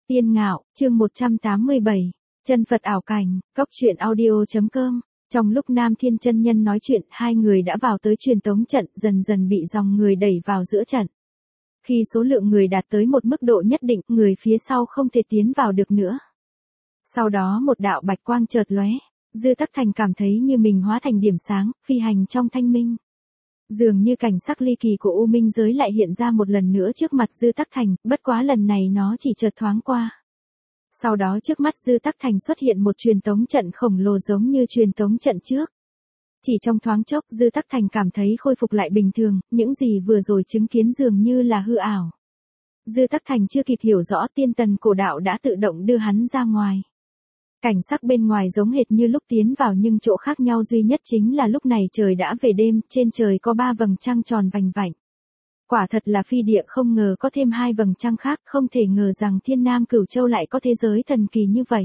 Tiên Ngạo, chương 187, Chân Phật ảo cảnh, Cóc truyện audio.com. Trong lúc Nam Thiên chân nhân nói chuyện, hai người đã vào tới truyền tống trận, dần dần bị dòng người đẩy vào giữa trận. Khi số lượng người đạt tới một mức độ nhất định, người phía sau không thể tiến vào được nữa. Sau đó một đạo bạch quang chợt lóe, Dư Tắc Thành cảm thấy như mình hóa thành điểm sáng, phi hành trong thanh minh. Dường như cảnh sắc ly kỳ của U Minh giới lại hiện ra một lần nữa trước mặt Dư Tắc Thành, bất quá lần này nó chỉ chợt thoáng qua. Sau đó trước mắt Dư Tắc Thành xuất hiện một truyền tống trận khổng lồ giống như truyền tống trận trước. Chỉ trong thoáng chốc Dư Tắc Thành cảm thấy khôi phục lại bình thường, những gì vừa rồi chứng kiến dường như là hư ảo. Dư Tắc Thành chưa kịp hiểu rõ tiên tần cổ đạo đã tự động đưa hắn ra ngoài. Cảnh sắc bên ngoài giống hệt như lúc tiến vào nhưng chỗ khác nhau duy nhất chính là lúc này trời đã về đêm, trên trời có 3 vầng trăng tròn vành vạnh. Quả thật là phi địa, không ngờ có thêm 2 vầng trăng khác, không thể ngờ rằng Thiên Nam Cửu Châu lại có thế giới thần kỳ như vậy.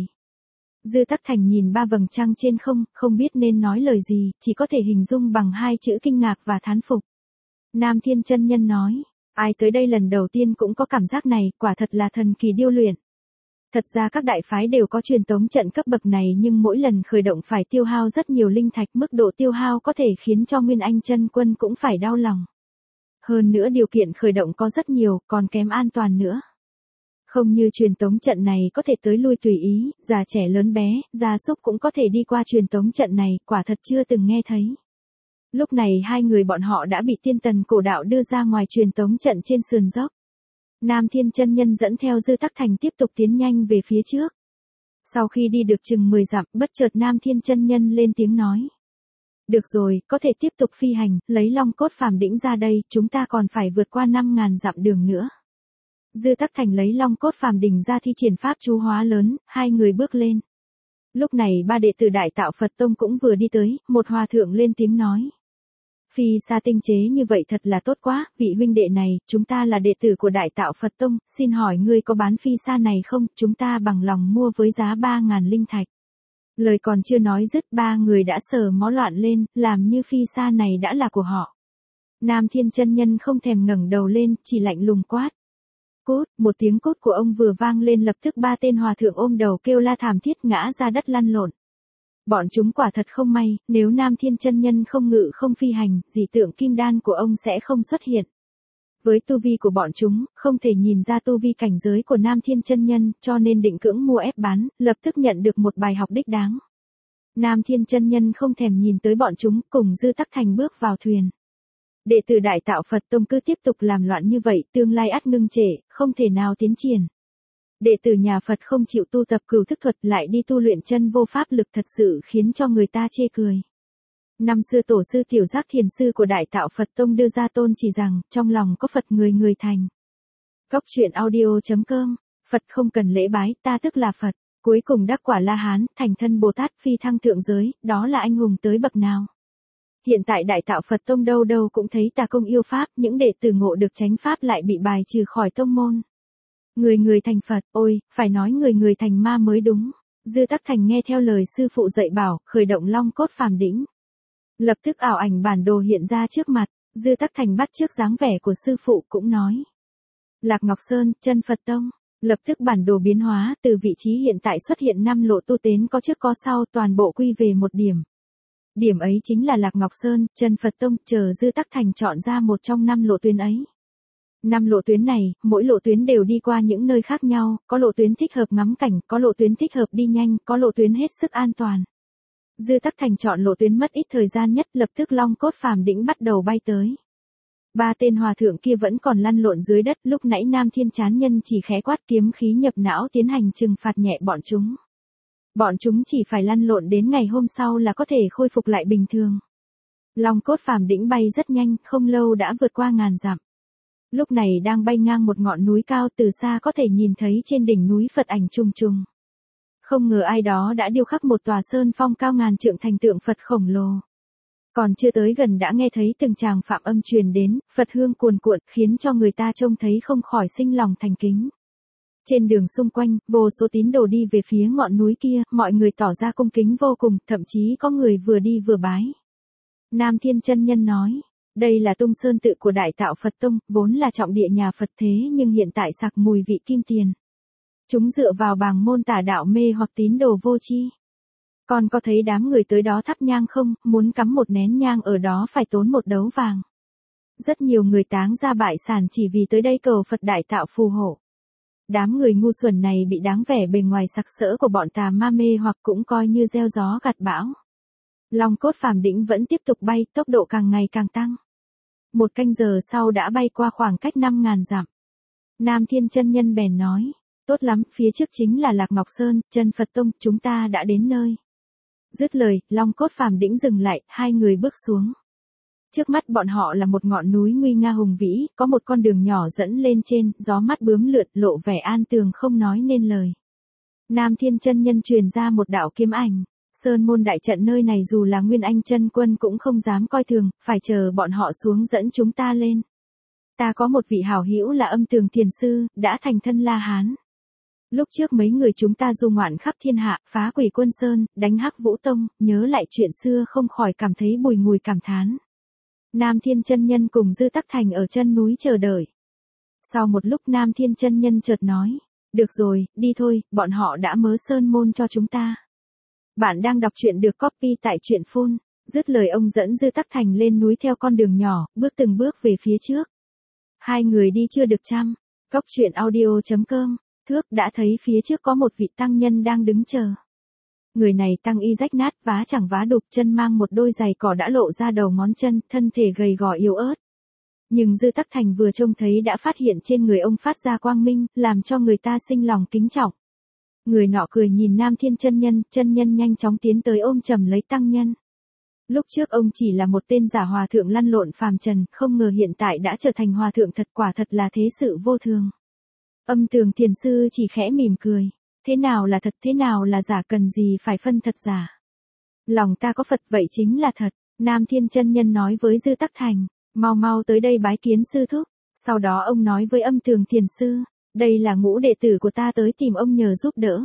Dư Tắc Thành nhìn 3 vầng trăng trên không biết nên nói lời gì, chỉ có thể hình dung bằng 2 chữ kinh ngạc và thán phục. Nam Thiên chân nhân nói, ai tới đây lần đầu tiên cũng có cảm giác này, quả thật là thần kỳ điêu luyện. Thật ra các đại phái đều có truyền tống trận cấp bậc này nhưng mỗi lần khởi động phải tiêu hao rất nhiều linh thạch, mức độ tiêu hao có thể khiến cho Nguyên Anh chân quân cũng phải đau lòng. Hơn nữa điều kiện khởi động có rất nhiều, còn kém an toàn nữa. Không như truyền tống trận này có thể tới lui tùy ý, già trẻ lớn bé, gia súc cũng có thể đi qua truyền tống trận này, quả thật chưa từng nghe thấy. Lúc này hai người bọn họ đã bị tiên tần cổ đạo đưa ra ngoài truyền tống trận trên sườn dốc. Nam Thiên chân nhân dẫn theo Dư Tắc Thành tiếp tục tiến nhanh về phía trước. Sau khi đi được chừng 10 dặm, bất chợt Nam Thiên chân nhân lên tiếng nói. Được rồi, có thể tiếp tục phi hành, lấy long cốt phàm đỉnh ra đây, chúng ta còn phải vượt qua 5.000 dặm đường nữa. Dư Tắc Thành lấy long cốt phàm đỉnh ra thi triển pháp chú hóa lớn, hai người bước lên. Lúc này ba đệ tử Đại Tạo Phật Tông cũng vừa đi tới, một hòa thượng lên tiếng nói. Phi sa tinh chế như vậy thật là tốt quá, vị huynh đệ này, chúng ta là đệ tử của Đại Tạo Phật Tông, xin hỏi ngươi có bán phi sa này không, chúng ta bằng lòng mua với giá 3.000 linh thạch. Lời còn chưa nói dứt, ba người đã sờ mó loạn lên, làm như phi sa này đã là của họ. Nam Thiên chân nhân không thèm ngẩng đầu lên, chỉ lạnh lùng quát. Cút, một tiếng cút của ông vừa vang lên lập tức ba tên hòa thượng ôm đầu kêu la thảm thiết ngã ra đất lăn lộn. Bọn chúng quả thật không may, nếu Nam Thiên chân nhân không ngự không phi hành, dị tượng kim đan của ông sẽ không xuất hiện. Với tu vi của bọn chúng, không thể nhìn ra tu vi cảnh giới của Nam Thiên chân nhân, cho nên định cưỡng mua ép bán, lập tức nhận được một bài học đích đáng. Nam Thiên chân nhân không thèm nhìn tới bọn chúng, cùng Dư Tắc Thành bước vào thuyền. Đệ tử Đại Tạo Phật Tông cứ tiếp tục làm loạn như vậy, tương lai ắt ngưng trệ, không thể nào tiến triển. Đệ tử nhà Phật không chịu tu tập cửu thức thuật lại đi tu luyện chân vô pháp lực thật sự khiến cho người ta chê cười. Năm xưa tổ sư Tiểu Giác Thiền sư của Đại Tạo Phật Tông đưa ra tôn chỉ rằng, trong lòng có Phật người người thành. Cóc truyện audio.com, Phật không cần lễ bái, ta tức là Phật, cuối cùng đắc quả La Hán, thành thân Bồ Tát phi thăng thượng giới, đó là anh hùng tới bậc nào. Hiện tại Đại Tạo Phật Tông đâu đâu cũng thấy tà công yêu Pháp, những đệ tử ngộ được chánh Pháp lại bị bài trừ khỏi tông môn. Người người thành Phật, ôi, phải nói người người thành ma mới đúng. Dư Tắc Thành nghe theo lời sư phụ dạy bảo, khởi động long cốt phàm đỉnh. Lập tức ảo ảnh bản đồ hiện ra trước mặt, Dư Tắc Thành bắt chước dáng vẻ của sư phụ cũng nói. Lạc Ngọc Sơn, Chân Phật Tông. Lập tức bản đồ biến hóa, từ vị trí hiện tại xuất hiện 5 lộ tu tiến có trước có sau, toàn bộ quy về một điểm. Điểm ấy chính là Lạc Ngọc Sơn, Chân Phật Tông, chờ Dư Tắc Thành chọn ra một trong 5 lộ tuyến ấy. 5 lộ tuyến này, mỗi lộ tuyến đều đi qua những nơi khác nhau, có lộ tuyến thích hợp ngắm cảnh, có lộ tuyến thích hợp đi nhanh, có lộ tuyến hết sức an toàn. Dư Tắc Thành chọn lộ tuyến mất ít thời gian nhất, lập tức long cốt phàm đỉnh bắt đầu bay tới. Ba tên hòa thượng kia vẫn còn lăn lộn dưới đất, lúc nãy Nam Thiên chán nhân chỉ khẽ quát kiếm khí nhập não tiến hành trừng phạt nhẹ bọn chúng. Bọn chúng chỉ phải lăn lộn đến ngày hôm sau là có thể khôi phục lại bình thường. Long cốt phàm đỉnh bay rất nhanh, không lâu đã vượt qua ngàn dặm. Lúc này đang bay ngang một ngọn núi cao, từ xa có thể nhìn thấy trên đỉnh núi Phật ảnh trùng trùng. Không ngờ ai đó đã điêu khắc một tòa sơn phong cao ngàn trượng thành tượng Phật khổng lồ. Còn chưa tới gần đã nghe thấy từng tràng phạm âm truyền đến, Phật hương cuồn cuộn, khiến cho người ta trông thấy không khỏi sinh lòng thành kính. Trên đường xung quanh, vô số tín đồ đi về phía ngọn núi kia, mọi người tỏ ra cung kính vô cùng, thậm chí có người vừa đi vừa bái. Nam Thiên chân nhân nói. Đây là Tung Sơn tự của Đại Tạo Phật Tông, vốn là trọng địa nhà Phật thế nhưng hiện tại sặc mùi vị kim tiền. Chúng dựa vào bàng môn tà đạo mê hoặc tín đồ vô tri. Con có thấy đám người tới đó thắp nhang không, muốn cắm một nén nhang ở đó phải tốn một đấu vàng. Rất nhiều người táng ra bại sản chỉ vì tới đây cầu Phật đại tạo phù hộ. Đám người ngu xuẩn này bị đáng vẻ bề ngoài sặc sỡ của bọn tà ma mê hoặc cũng coi như gieo gió gặt bão. Long cốt phàm đỉnh vẫn tiếp tục bay, tốc độ càng ngày càng tăng. 1 canh giờ sau đã bay qua khoảng cách 5.000 dặm. Nam Thiên Chân Nhân bèn nói, tốt lắm, phía trước chính là Lạc Ngọc Sơn, Chân Phật Tông, chúng ta đã đến nơi. Dứt lời, Long cốt phàm đỉnh dừng lại, hai người bước xuống. Trước mắt bọn họ là một ngọn núi nguy nga hùng vĩ, có một con đường nhỏ dẫn lên trên, gió mát bướm lượn, lộ vẻ an tường không nói nên lời. Nam Thiên Chân Nhân truyền ra một đạo kiếm ảnh. Sơn môn đại trận nơi này dù là Nguyên Anh chân quân cũng không dám coi thường, phải chờ bọn họ xuống dẫn chúng ta lên. Ta có một vị hảo hữu là Âm Tường Thiền Sư, đã thành thân La Hán. Lúc trước mấy người chúng ta du ngoạn khắp thiên hạ, phá Quỷ Quân Sơn, đánh Hắc Vũ Tông, nhớ lại chuyện xưa không khỏi cảm thấy bùi ngùi cảm thán. Nam Thiên Chân Nhân cùng Dư Tắc Thành ở chân núi chờ đợi. Sau một lúc Nam Thiên Chân Nhân chợt nói, được rồi, đi thôi, bọn họ đã mớ sơn môn cho chúng ta. Bạn đang đọc truyện được copy tại truyện phun. Dứt lời ông dẫn Dư Tắc Thành lên núi theo con đường nhỏ, bước từng bước về phía trước. Hai người đi chưa được trăm. Cốc truyện audio.com. Thước đã thấy phía trước có một vị tăng nhân đang đứng chờ. Người này tăng y rách nát, vá chẳng vá đục, chân mang một đôi giày cỏ đã lộ ra đầu ngón chân, thân thể gầy gò yếu ớt. Nhưng Dư Tắc Thành vừa trông thấy đã phát hiện trên người ông phát ra quang minh, làm cho người ta sinh lòng kính trọng. Người nọ cười nhìn Nam Thiên Chân Nhân nhanh chóng tiến tới ôm chầm lấy tăng nhân. Lúc trước ông chỉ là một tên giả hòa thượng lăn lộn phàm trần, không ngờ hiện tại đã trở thành hòa thượng thật, quả thật là thế sự vô thường. Âm Tường Thiền Sư chỉ khẽ mỉm cười, thế nào là thật, thế nào là giả, cần gì phải phân thật giả. Lòng ta có Phật vậy chính là thật. Nam Thiên Chân Nhân nói với Dư Tắc Thành, mau mau tới đây bái kiến sư thúc. Sau đó ông nói với Âm Tường Thiền Sư, đây là ngũ đệ tử của ta tới tìm ông nhờ giúp đỡ.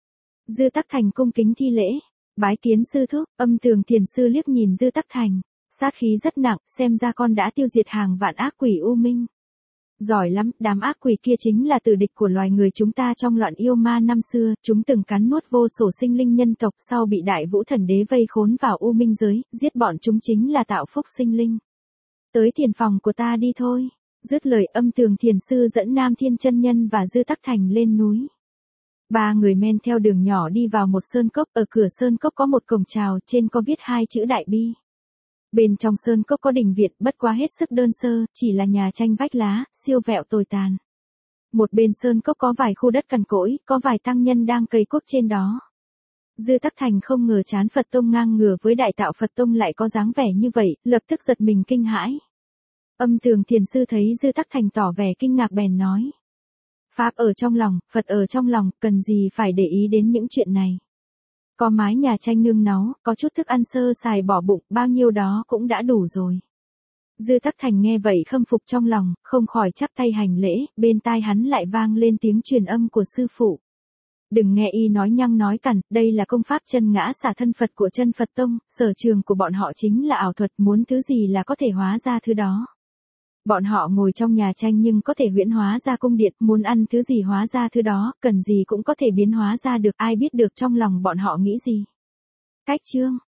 Dư Tắc Thành cung kính thi lễ, bái kiến sư thúc. Âm Tường Thiền Sư liếc nhìn Dư Tắc Thành, sát khí rất nặng, xem ra con đã tiêu diệt hàng vạn ác quỷ u minh. Giỏi lắm, đám ác quỷ kia chính là tử địch của loài người chúng ta trong loạn yêu ma năm xưa, chúng từng cắn nuốt vô số sinh linh nhân tộc, sau bị Đại Vũ Thần Đế vây khốn vào u minh giới, giết bọn chúng chính là tạo phúc sinh linh. Tới thiền phòng của ta đi thôi. Dứt lời, Âm Tường Thiền Sư dẫn Nam Thiên Chân Nhân và Dư Tắc Thành lên núi. Ba người men theo đường nhỏ đi vào một sơn cốc, ở cửa sơn cốc có một cổng chào, trên có viết 2 chữ Đại Bi. Bên trong sơn cốc có đình viện, bất quá hết sức đơn sơ, chỉ là nhà tranh vách lá, siêu vẹo tồi tàn. Một bên sơn cốc có vài khu đất cằn cỗi, có vài tăng nhân đang cày cuốc trên đó. Dư Tắc Thành không ngờ Chán Phật Tông ngang ngửa với Đại Tạo Phật Tông lại có dáng vẻ như vậy, lập tức giật mình kinh hãi. Âm Tường Thiền Sư thấy Dư Tắc Thành tỏ vẻ kinh ngạc bèn nói. Pháp ở trong lòng, Phật ở trong lòng, cần gì phải để ý đến những chuyện này. Có mái nhà tranh nương náu, có chút thức ăn sơ sài bỏ bụng, bao nhiêu đó cũng đã đủ rồi. Dư Tắc Thành nghe vậy khâm phục trong lòng, không khỏi chắp tay hành lễ, bên tai hắn lại vang lên tiếng truyền âm của sư phụ. Đừng nghe y nói nhăng nói cằn, đây là công pháp chân ngã xả thân Phật của Chân Phật Tông, sở trường của bọn họ chính là ảo thuật, muốn thứ gì là có thể hóa ra thứ đó. Bọn họ ngồi trong nhà tranh nhưng có thể huyễn hóa ra cung điện, muốn ăn thứ gì hóa ra thứ đó, cần gì cũng có thể biến hóa ra được, ai biết được trong lòng bọn họ nghĩ gì. Cách chương